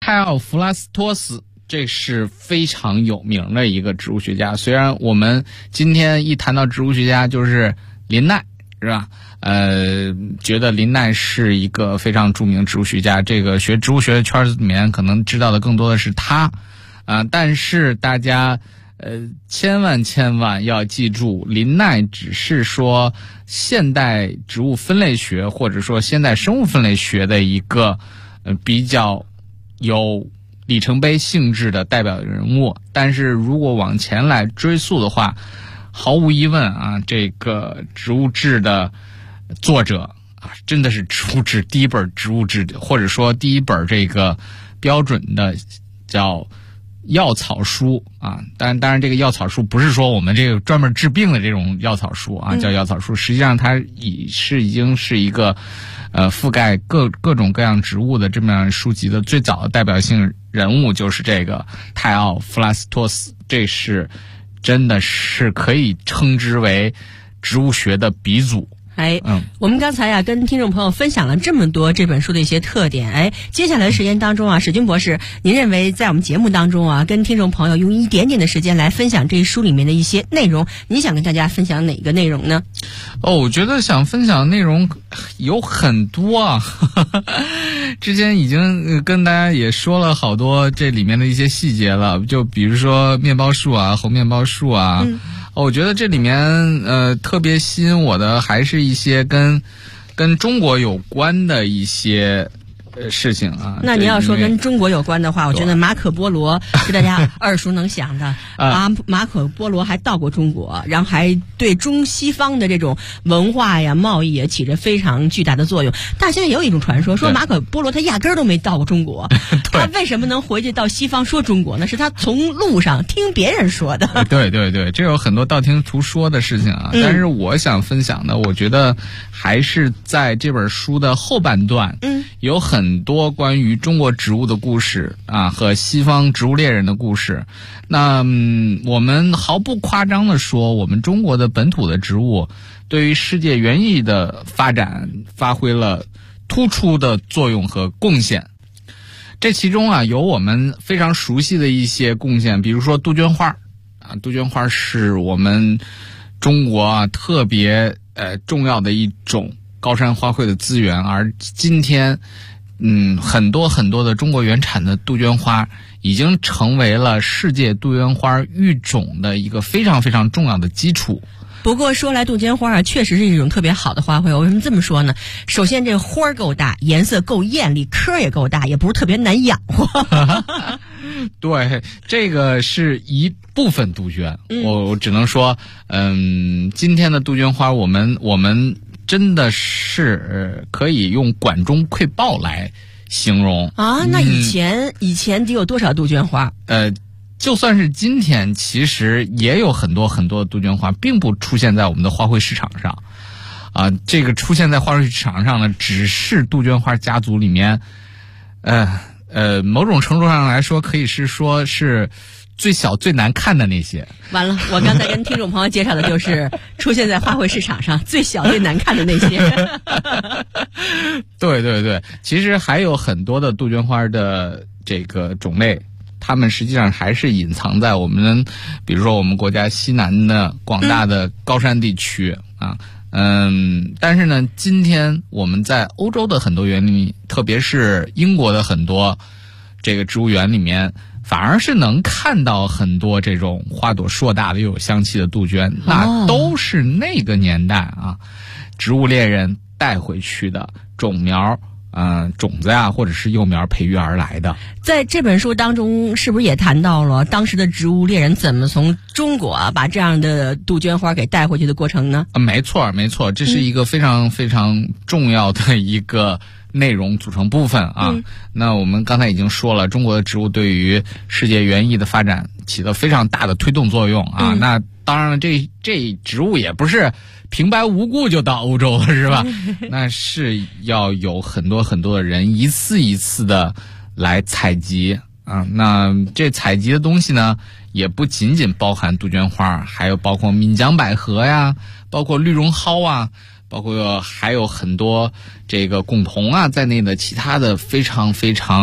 泰奥弗拉斯托斯，这是非常有名的一个植物学家。虽然我们今天一谈到植物学家就是林奈，是吧？觉得林奈是一个非常著名的植物学家，这个学植物学的圈子里面可能知道的更多的是他，但是大家千万要记住，林奈只是说现代植物分类学或者说现代生物分类学的一个比较有里程碑性质的代表人物。但是如果往前来追溯的话，毫无疑问啊，这个植物志的作者啊，真的是植物志第一本植物志，或者说第一本这个标准的叫药草书啊。当然这个药草书不是说我们这个专门治病的这种药草书啊，叫药草书，实际上它已经是一个覆盖各种各样植物的这么样书籍的最早的代表性人物，就是这个泰奥弗拉斯托斯。这是真的是可以称之为植物学的鼻祖。 我们刚才啊跟听众朋友分享了这么多这本书的一些特点。接下来的时间当中啊，史军博士，您认为在我们节目当中啊，跟听众朋友用一点点的时间来分享这书里面的一些内容，你想跟大家分享哪个内容呢？ 我觉得想分享的内容有很多啊，之前已经跟大家也说了好多这里面的一些细节了，就比如说面包树啊，红面包树啊。我觉得这里面特别吸引我的还是一些跟中国有关的一些事情啊。 那你要说跟中国有关的话，我觉得马可波罗是大家耳熟能详的马可波罗还到过中国，然后还对中西方的这种文化呀贸易也起着非常巨大的作用。但现在也有一种传说，说马可波罗他压根儿都没到过中国他为什么能回去到西方说中国呢？是他从路上听别人说的。 对，这有很多道听途说的事情啊。但是我想分享的，我觉得还是在这本书的后半段有很多关于中国植物的故事啊，和西方植物猎人的故事。那我们毫不夸张地说，我们中国的本土的植物对于世界园艺的发展发挥了突出的作用和贡献。这其中啊，有我们非常熟悉的一些贡献，比如说杜鹃花啊，杜鹃花是我们中国啊特别重要的一种高山花卉的资源。而今天很多的中国原产的杜鹃花已经成为了世界杜鹃花育种的一个非常非常重要的基础。 不过说来杜鹃花啊，确实是一种特别好的花卉。为什么这么说呢？首先这花儿够大，颜色够艳丽，颗也够大，也不是特别难养活对，这个是一部分杜鹃。我只能说今天的杜鹃花我们真的是可以用管中窥豹来形容啊。那以前得有多少杜鹃花？ 就算是今天，其实也有很多的杜鹃花并不出现在我们的花卉市场上啊。这个出现在花卉市场上呢，只是杜鹃花家族里面某种程度上来说可以说是最小最难看的那些。 完了，我刚才跟听众朋友介绍的就是出现在花卉市场上最小最难看的那些对，其实还有很多的杜鹃花的这个种类，它们实际上还是隐藏在我们比如说我们国家西南的广大的高山地区啊。但是呢，今天我们在欧洲的很多园林，特别是英国的很多这个植物园里面，反而是能看到很多这种花朵硕大的又有香气的杜鹃。那都是那个年代啊植物猎人带回去的种苗种子呀，或者是幼苗培育而来的。 在这本书当中，是不是也谈到了当时的植物猎人怎么从中国把这样的杜鹃花给带回去的过程呢？ 没错，这是一个非常非常重要的一个内容组成部分啊。那我们刚才已经说了，中国的植物对于世界园艺的发展起了非常大的推动作用啊。那当然了，这植物也不是平白无故就到欧洲了，是吧？那是要有很多的人一次一次的来采集啊。那这采集的东西呢，也不仅仅包含杜鹃花，还有包括闽江百合呀，包括绿绒蒿啊，包括还有很多这个贡桐啊在内的其他的非常非常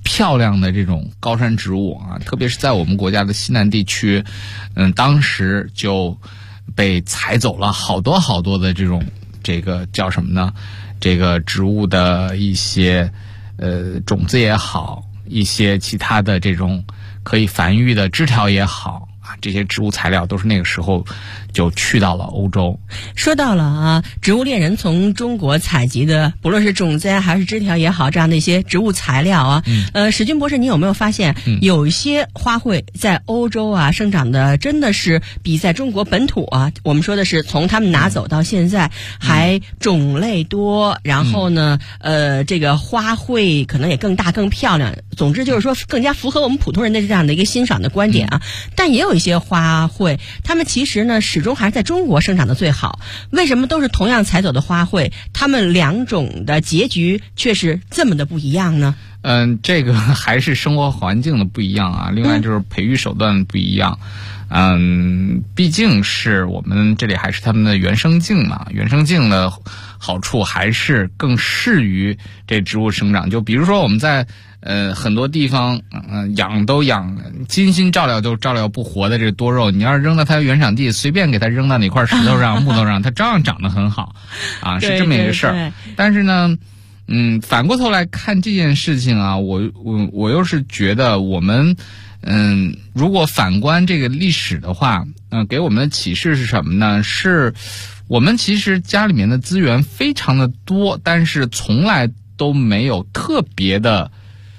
漂亮的这种高山植物啊，特别是在我们国家的西南地区，当时就被采走了好多好多的这个叫什么呢？这个植物的一些种子也好，一些其他的这种可以繁育的枝条也好啊，这些植物材料都是那个时候就去到了欧洲。 说到了啊，植物猎人从中国采集的，不论是种子还是枝条也好，这样的一些植物材料啊，史军博士，你有没有发现，有一些花卉在欧洲啊生长的真的是比在中国本土啊，我们说的是从他们拿走到现在还种类多，然后呢，这个花卉可能也更大更漂亮，总之就是说更加符合我们普通人的这样的一个欣赏的观点啊。但也有一些花卉，它们其实呢始终还是在中国生长的最好。为什么都是同样采走的花卉，它们两种的结局却是这么的不一样呢？ 这个还是生活环境的不一样啊，另外就是培育手段不一样。毕竟是我们这里还是他们的原生境嘛，原生境的好处还是更适于这植物生长。就比如说我们在很多地方养精心照料都照料不活的这多肉，你要是扔到它原产地，随便给它扔到哪块石头上木头上，它照样长得很好啊，是这么一个事儿。对对对。但是呢反过头来看这件事情啊，我又是觉得我们如果反观这个历史的话，给我们的启示是什么呢？是我们其实家里面的资源非常的多，但是从来都没有特别的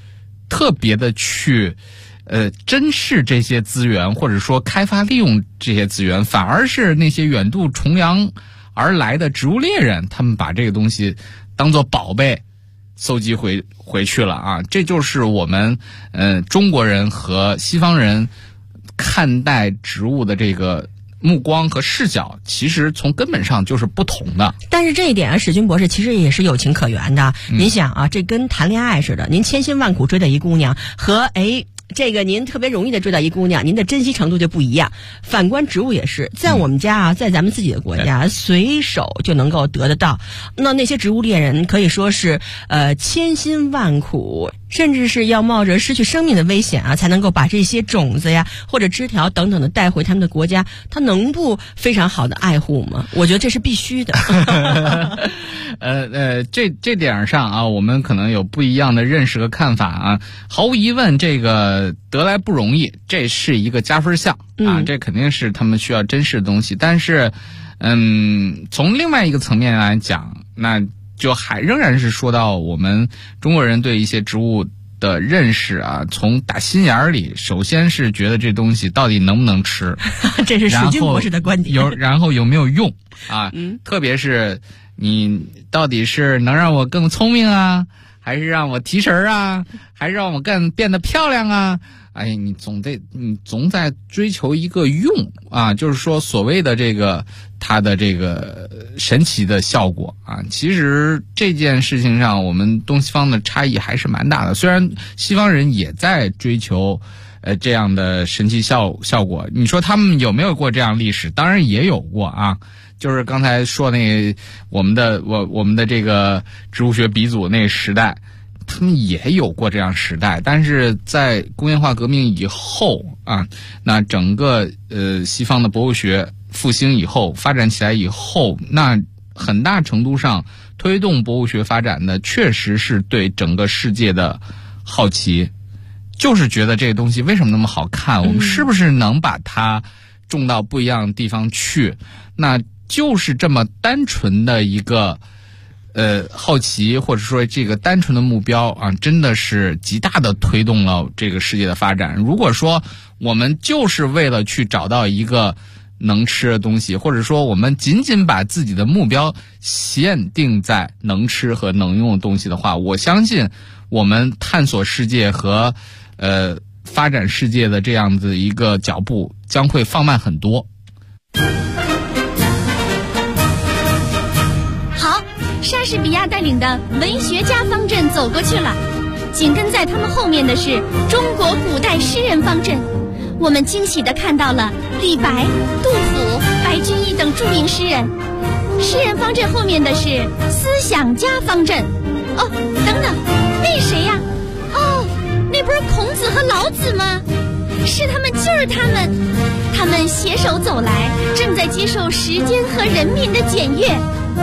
去珍视这些资源，或者说开发利用这些资源，反而是那些远渡重洋而来的植物猎人，他们把这个东西当作宝贝搜集回去了啊。这就是我们中国人和西方人看待植物的这个目光和视角，其实从根本上就是不同的。 但是这一点啊，史军博士其实也是有情可原的。您想啊，这跟谈恋爱似的，您千辛万苦追到一姑娘，和这个您特别容易的追到一姑娘，您的珍惜程度就不一样。反观植物也是，在我们家啊，在咱们自己的国家，随手就能够得得到。那些植物猎人可以说是千辛万苦，甚至是要冒着失去生命的危险啊，才能够把这些种子呀或者枝条等等的带回他们的国家。他能不非常好的爱护吗？我觉得这是必须的。 这点上啊，我们可能有不一样的认识和看法啊。毫无疑问，这个得来不容易，这是一个加分项啊，这肯定是他们需要珍视的东西。但是，从另外一个层面来讲，那就仍然是说到我们中国人对一些植物的认识啊，从打心眼里，首先是觉得这东西到底能不能吃， 这是史军博士的观点。 然后有没有用啊？特别是你到底是能让我更聪明啊，还是让我提神啊，还是让我变得漂亮啊？你总在追求一个用啊，就是说所谓的这个它的这个神奇的效果啊。其实这件事情上，我们东西方的差异还是蛮大的。虽然西方人也在追求这样的神奇效果，你说他们有没有过这样历史？当然也有过啊。就是刚才说那个我们的这个植物学鼻祖那个时代，他们也有过这样时代，但是在工业化革命以后啊，那整个西方的博物学复兴以后，发展起来以后，那很大程度上推动博物学发展的确实是对整个世界的好奇，就是觉得这个东西为什么那么好看，我们是不是能把它种到不一样的地方去？那就是这么单纯的一个好奇，或者说这个单纯的目标啊，真的是极大的推动了这个世界的发展。如果说我们就是为了去找到一个能吃的东西，或者说我们仅仅把自己的目标限定在能吃和能用的东西的话，我相信我们探索世界和发展世界的这样子一个脚步将会放慢很多。 莎士比亚带领的文学家方阵走过去了，紧跟在他们后面的是中国古代诗人方阵。我们惊喜地看到了李白、杜甫、白居易等著名诗人。诗人方阵后面的是思想家方阵。等等，那谁呀？ 不是孔子和老子吗？是他们，就是他们，他们携手走来，正在接受时间和人民的检阅。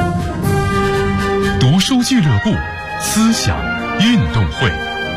读书俱乐部思想运动会。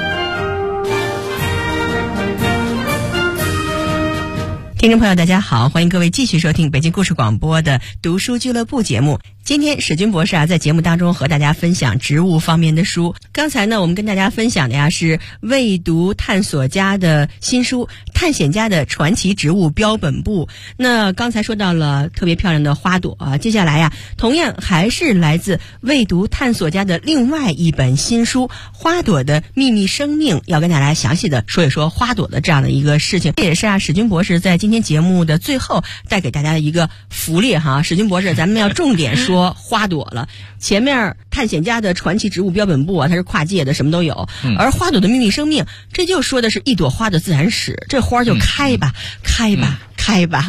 听众朋友大家好，欢迎各位继续收听北京故事广播的读书俱乐部节目。今天史军博士在节目当中和大家分享植物方面的书。刚才呢我们跟大家分享的是未读探索家的新书《探险家的传奇植物标本部》。那刚才说到了特别漂亮的花朵接下来同样还是来自未读探索家的另外一本新书《花朵的秘密生命》，要跟大家详细的说一说花朵的这样的一个事情。这也是史军博士在今天节目的最后带给大家的一个福利史军博士咱们要重点说花朵了。前面探险家的传奇植物标本部它是跨界的，什么都有，而花朵的秘密生命这就说的是一朵花的自然史，这花就开吧，开吧，开吧。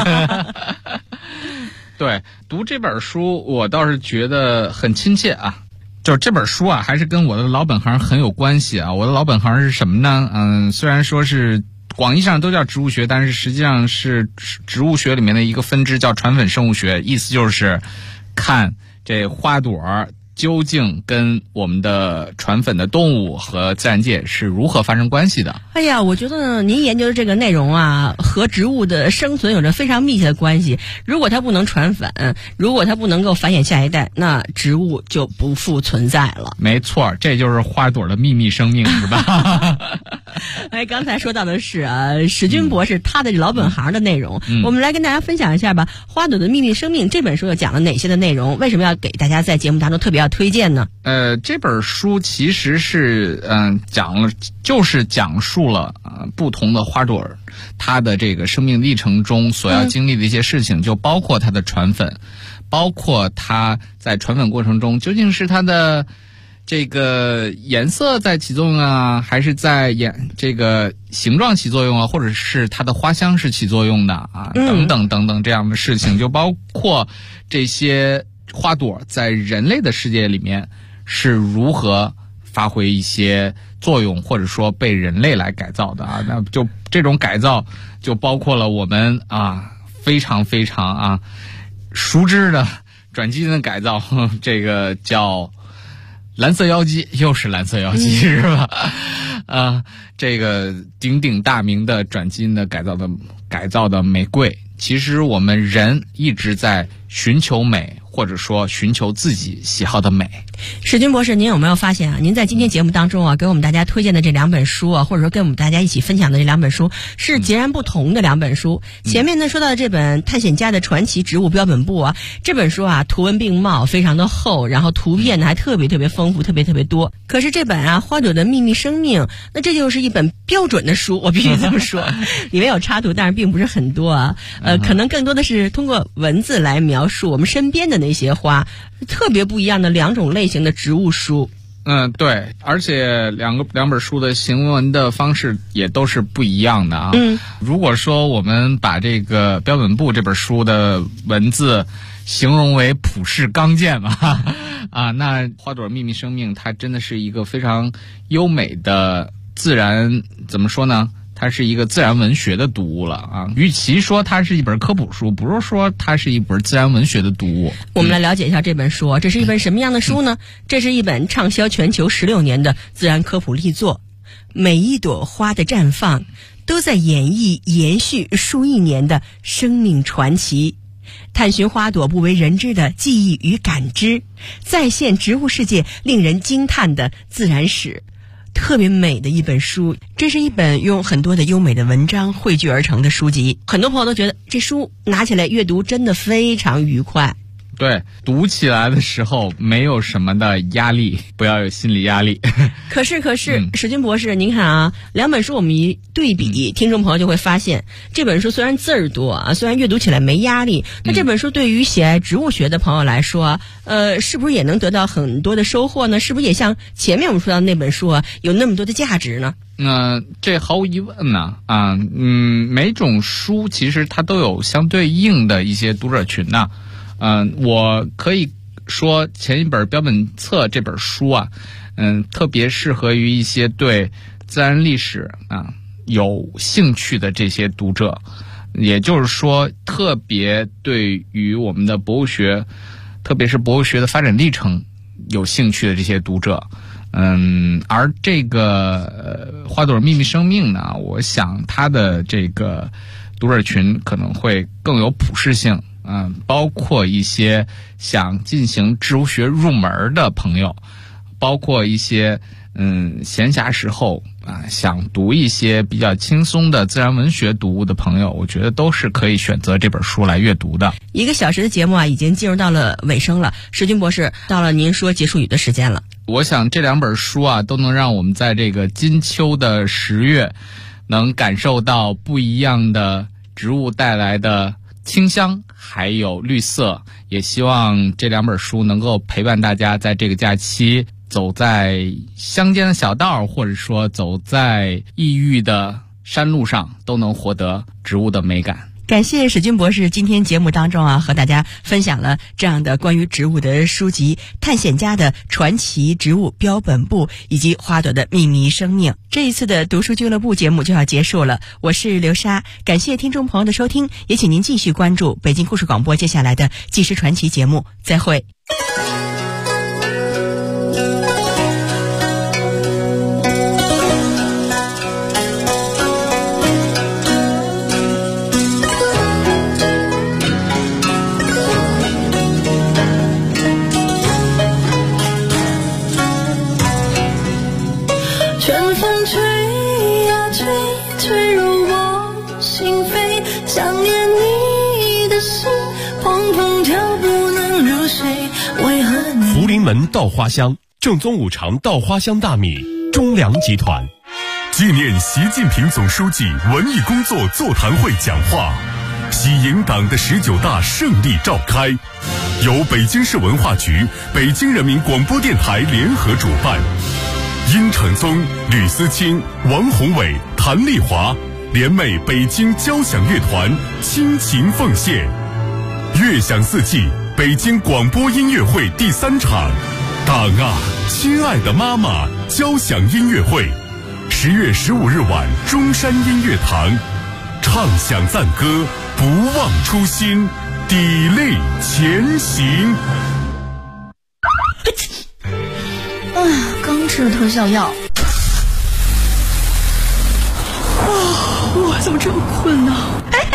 对，读这本书我倒是觉得很亲切就是这本书还是跟我的老本行很有关系我的老本行是什么呢？虽然说是广义上都叫植物学，但是实际上是植物学里面的一个分支，叫传粉生物学，意思就是看这花朵究竟跟我们的传粉的动物和自然界是如何发生关系的。 哎呀，我觉得您研究的这个内容和植物的生存有着非常密切的关系。如果它不能传粉，如果它不能够繁衍下一代，那植物就不复存在了。 没错，这就是花朵的秘密生命，是吧？ 刚才说到的是史军博士他的老本行的内容，我们来跟大家分享一下吧。花朵的秘密生命这本书又讲了哪些的内容？为什么要给大家在节目当中特别要推荐呢？ 这本书其实是讲述了不同的花朵它的这个生命历程中所要经历的一些事情，就包括它的传粉，包括它在传粉过程中究竟是它的这个颜色在起作用还是在这个形状起作用或者是它的花香是起作用的等等等等这样的事情，就包括这些花朵在人类的世界里面是如何发挥一些作用，或者说被人类来改造的那就这种改造就包括了我们非常非常熟知的转基因的改造，这个叫蓝色妖姬，又是蓝色妖姬是吧？这个鼎鼎大名的转基因的改造的玫瑰，其实我们人一直在寻求美，或者说寻求自己喜好的美。 史军博士，您有没有发现您在今天节目当中给我们大家推荐的这两本书或者说跟我们大家一起分享的这两本书是截然不同的两本书。前面呢说到的这本《探险家的传奇植物标本部》这本书图文并茂，非常的厚，然后图片呢还特别特别丰富，特别特别多。可是这本花朵的秘密生命，那这就是一本标准的书，我必须这么说。里面有插图，但是并不是很多可能更多的是通过文字来描述我们身边的那些花，特别不一样的两种类型的植物书。 对，而且两本书的行文的方式也都是不一样的如果说我们把这个标本部这本书的文字形容为普世刚健那花朵秘密生命它真的是一个非常优美的自然，怎么说呢？它是一个自然文学的读物了与其说它是一本科普书，不如说它是一本自然文学的读物。 我们来了解一下这本书这是一本什么样的书呢？这是一本畅销全球16年的自然科普力作，每一朵花的绽放都在演绎延续数亿年的生命传奇，探寻花朵不为人知的记忆与感知，再现植物世界令人惊叹的自然史。特别美的一本书，这是一本用很多的优美的文章汇聚而成的书籍。很多朋友都觉得这书拿起来阅读真的非常愉快。 对，读起来的时候没有什么的压力，不要有心理压力。 可是，史军博士，您看两本书我们一对比，听众朋友就会发现，这本书虽然字儿多虽然阅读起来没压力，那这本书对于喜爱植物学的朋友来说是不是也能得到很多的收获呢？是不是也像前面我们说到的那本书有那么多的价值呢？ 这毫无疑问呢每种书其实它都有相对应的一些读者群我可以说前一本标本册这本书特别适合于一些对自然历史有兴趣的这些读者，也就是说特别对于我们的博物学，特别是博物学的发展历程有兴趣的这些读者。而这个花朵秘密生命呢，我想它的这个读者群可能会更有普适性，包括一些想进行植物学入门的朋友，包括一些闲暇时候想读一些比较轻松的自然文学读物的朋友，我觉得都是可以选择这本书来阅读的。 1个小时的节目已经进入到了尾声了，石军博士，到了您说结束语的时间了。 我想这2本书都能让我们在这个金秋的10月能感受到不一样的植物带来的清香还有绿色，也希望这2本书能够陪伴大家在这个假期走在乡间的小道，或者说走在异域的山路上，都能获得植物的美感。 感谢史军博士今天节目当中和大家分享了这样的关于植物的书籍《探险家的传奇植物标本部》以及《花朵的秘密生命》。这一次的读书俱乐部节目就要结束了，我是刘莎，感谢听众朋友的收听，也请您继续关注北京故事广播接下来的纪实传奇节目，再会。 福临门稻花香，正宗5常稻花香大米，中粮集团。纪念习近平总书记文艺工作座谈会讲话，喜迎党的19大胜利召开，由北京市文化局、北京人民广播电台联合主办。殷承宗、吕思清、王宏伟、谭丽华联袂北京交响乐团倾情奉献。乐享四季北京广播音乐会第3场，党啊，亲爱的妈妈交响音乐会，10月15日晚中山音乐堂，唱响赞歌，不忘初心，砥砺前行。 刚吃了特效药。 我怎么这么困呢？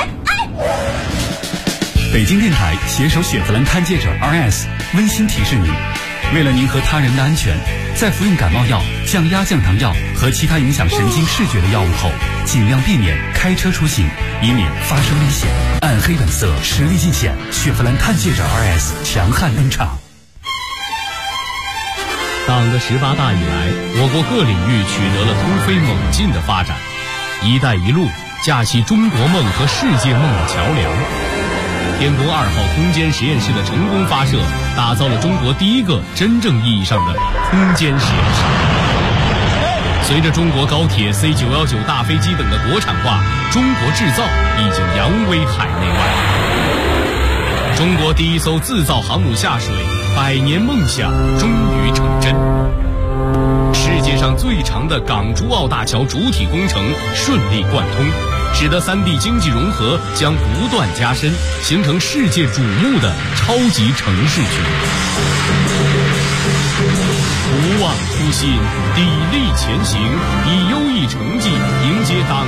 北京电台携手雪佛兰探界者 RS 温馨提示您，为了您和他人的安全，在服用感冒药、降压降糖药和其他影响神经视觉的药物后，尽量避免开车出行，以免发生危险。暗黑本色，实力尽显，雪佛兰探界者 RS 强悍登场。 党的18大以来，我国各领域取得了突飞猛进的发展，一带一路架起中国梦和世界梦的桥梁。天宫2号空间实验室的成功发射，打造了中国第一个真正意义上的空间实验室。随着中国高铁 C919 大飞机等的国产化，中国制造已经扬威海内外。中国第一艘自造航母下水，100年梦想终于成真。世界上最长的港珠澳大桥主体工程顺利贯通，使得3地经济融合将不断加深，形成世界瞩目的超级城市群。不忘初心，砥砺前行，以优异成绩迎接党